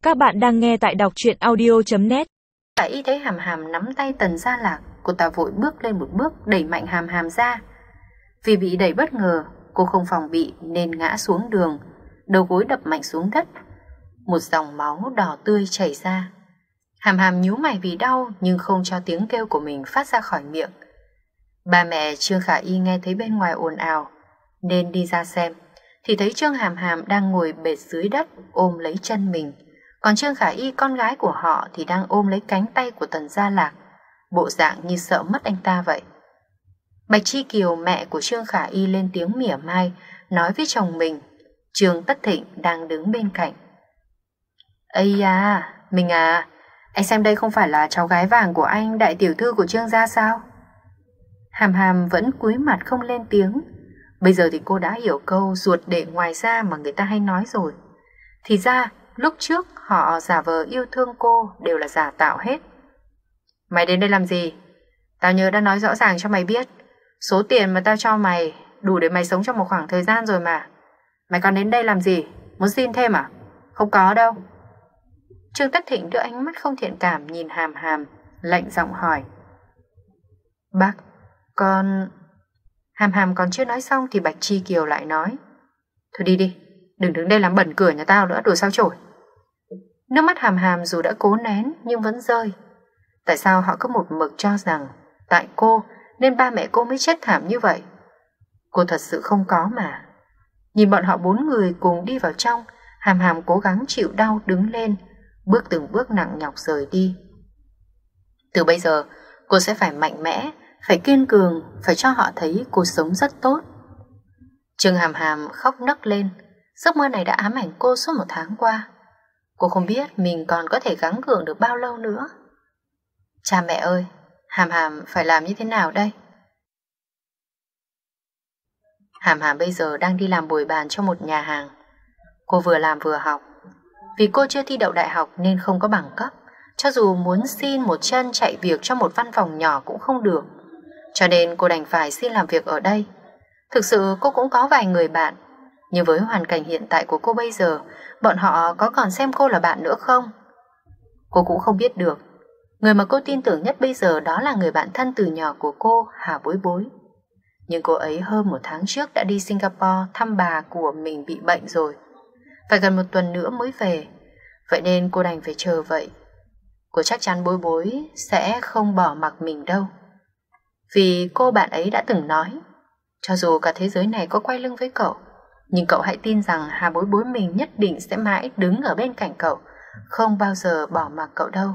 Các bạn đang nghe tại đọc truyện audio.net. Khả Y thấy Hàm Hàm nắm tay Tần Gia Lạc, cô ta vội bước lên một bước đẩy mạnh Hàm Hàm ra. Vì bị đẩy bất ngờ, cô không phòng bị nên ngã xuống đường, đầu gối đập mạnh xuống đất. Một dòng máu đỏ tươi chảy ra. Hàm Hàm nhíu mày vì đau nhưng không cho tiếng kêu của mình phát ra khỏi miệng. Ba mẹ Trương Khả Y nghe thấy bên ngoài ồn ào nên đi ra xem, thì thấy Trương Hàm Hàm đang ngồi bệt dưới đất ôm lấy chân mình, còn Trương Khả Y con gái của họ thì đang ôm lấy cánh tay của Tần Gia Lạc, bộ dạng như sợ mất anh ta vậy. Bạch Chi Kiều, mẹ của Trương Khả Y, lên tiếng mỉa mai nói với chồng mình, Trương Tất Thịnh đang đứng bên cạnh. Ây da, mình à, anh xem đây không phải là cháu gái vàng của anh, đại tiểu thư của Trương gia sao? Hàm Hàm vẫn cúi mặt không lên tiếng. Bây giờ thì cô đã hiểu câu ruột để ngoài da mà người ta hay nói rồi. Thì ra lúc trước họ giả vờ yêu thương cô đều là giả tạo hết. Mày đến đây làm gì? Tao nhớ đã nói rõ ràng cho mày biết, số tiền mà tao cho mày đủ để mày sống trong một khoảng thời gian rồi mà. Mày còn đến đây làm gì? Muốn xin thêm à? Không có đâu. Trương Tất Thịnh đưa ánh mắt không thiện cảm nhìn Hàm Hàm, lạnh giọng hỏi. Bác, con... Hàm Hàm còn chưa nói xong thì Bạch Chi Kiều lại nói. Thôi đi đi, đừng đứng đây làm bẩn cửa nhà tao nữa, đồ sao chổi. Nước mắt Hàm Hàm dù đã cố nén nhưng vẫn rơi. Tại sao họ cứ một mực cho rằng tại cô nên ba mẹ cô mới chết thảm như vậy? Cô thật sự không có mà. Nhìn bọn họ 4 người cùng đi vào trong, Hàm Hàm cố gắng chịu đau đứng lên, bước từng bước nặng nhọc rời đi. Từ bây giờ cô sẽ phải mạnh mẽ, phải kiên cường, phải cho họ thấy cô sống rất tốt. Trương Hàm Hàm khóc nấc lên. Giấc mơ này đã ám ảnh cô suốt 1 tháng qua. Cô không biết mình còn có thể gắng gượng được bao lâu nữa. Cha mẹ ơi, Hàm Hàm phải làm như thế nào đây? Hàm Hàm bây giờ đang đi làm bồi bàn cho một nhà hàng. Cô vừa làm vừa học. Vì cô chưa thi đậu đại học nên không có bằng cấp, cho dù muốn xin một chân chạy việc cho một văn phòng nhỏ cũng không được. Cho nên cô đành phải xin làm việc ở đây. Thực sự cô cũng có vài người bạn, nhưng với hoàn cảnh hiện tại của cô bây giờ, bọn họ có còn xem cô là bạn nữa không? Cô cũng không biết được. Người mà cô tin tưởng nhất bây giờ đó là người bạn thân từ nhỏ của cô, Hà Bối Bối. Nhưng cô ấy hơn 1 tháng trước đã đi Singapore thăm bà của mình bị bệnh rồi. Phải gần 1 tuần nữa mới về. Vậy nên cô đành phải chờ vậy. Cô chắc chắn Bối Bối sẽ không bỏ mặc mình đâu. Vì cô bạn ấy đã từng nói, cho dù cả thế giới này có quay lưng với cậu, nhưng cậu hãy tin rằng Hà Bối Bối mình nhất định sẽ mãi đứng ở bên cạnh cậu, không bao giờ bỏ mặc cậu đâu.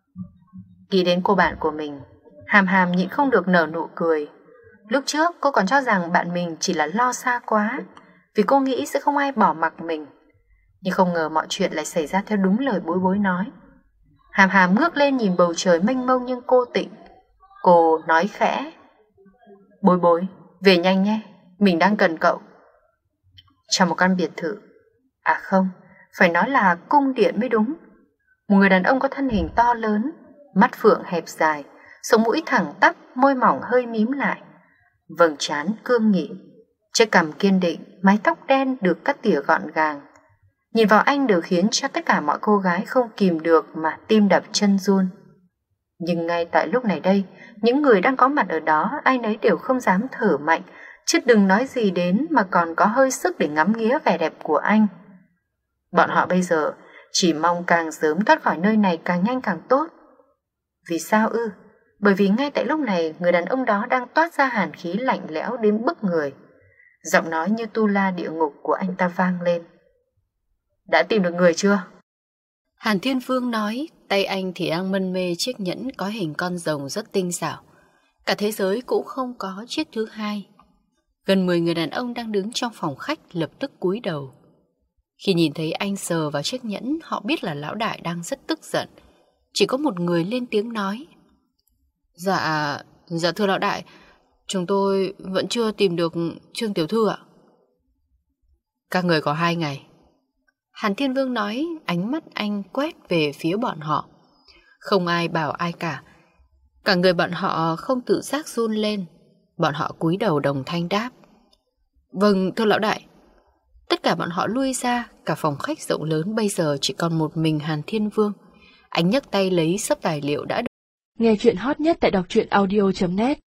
Nghĩ đến cô bạn của mình, Hàm Hàm nhịn không được nở nụ cười. Lúc trước cô còn cho rằng bạn mình chỉ là lo xa quá, vì cô nghĩ sẽ không ai bỏ mặc mình. Nhưng không ngờ mọi chuyện lại xảy ra theo đúng lời Bối Bối nói. Hàm Hàm ngước lên nhìn bầu trời mênh mông nhưng cô tịnh. Cô nói khẽ. Bối Bối, về nhanh nhé, mình đang cần cậu. Trong một căn biệt thự, à không, phải nói là cung điện mới đúng. Một người đàn ông có thân hình to lớn, mắt phượng hẹp dài, sống mũi thẳng tắp, môi mỏng hơi mím lại, vầng trán cương nghị, chiếc cằm kiên định, mái tóc đen được cắt tỉa gọn gàng. Nhìn vào anh đều khiến cho tất cả mọi cô gái không kìm được mà tim đập chân run. Nhưng ngay tại lúc này đây, những người đang có mặt ở đó ai nấy đều không dám thở mạnh, chứ đừng nói gì đến mà còn có hơi sức để ngắm nghía vẻ đẹp của anh. Bọn họ bây giờ chỉ mong càng sớm thoát khỏi nơi này càng nhanh càng tốt. Vì sao ư? Bởi vì ngay tại lúc này người đàn ông đó đang toát ra hàn khí lạnh lẽo đến bức người. Giọng nói như tu la địa ngục của anh ta vang lên. Đã tìm được người chưa? Hàn Thiên Vương nói, tay anh thì đang mân mê chiếc nhẫn có hình con rồng rất tinh xảo. Cả thế giới cũng không có chiếc thứ hai. Gần 10 người đàn ông đang đứng trong phòng khách lập tức cúi đầu. Khi nhìn thấy anh sờ vào chiếc nhẫn, họ biết là lão đại đang rất tức giận. Chỉ có một người lên tiếng nói. Dạ thưa lão đại, chúng tôi vẫn chưa tìm được Trương tiểu thư ạ. Các người có 2 ngày. Hàn Thiên Vương nói, ánh mắt anh quét về phía bọn họ. Không ai bảo ai cả. Cả người bọn họ không tự giác run lên. Bọn họ cúi đầu đồng thanh đáp. Vâng, thưa lão đại. Tất cả bọn họ lui ra, cả phòng khách rộng lớn bây giờ chỉ còn một mình Hàn Thiên Vương. Anh nhấc tay lấy xấp tài liệu đã được. Nghe chuyện hot nhất tại đọc truyện audio.net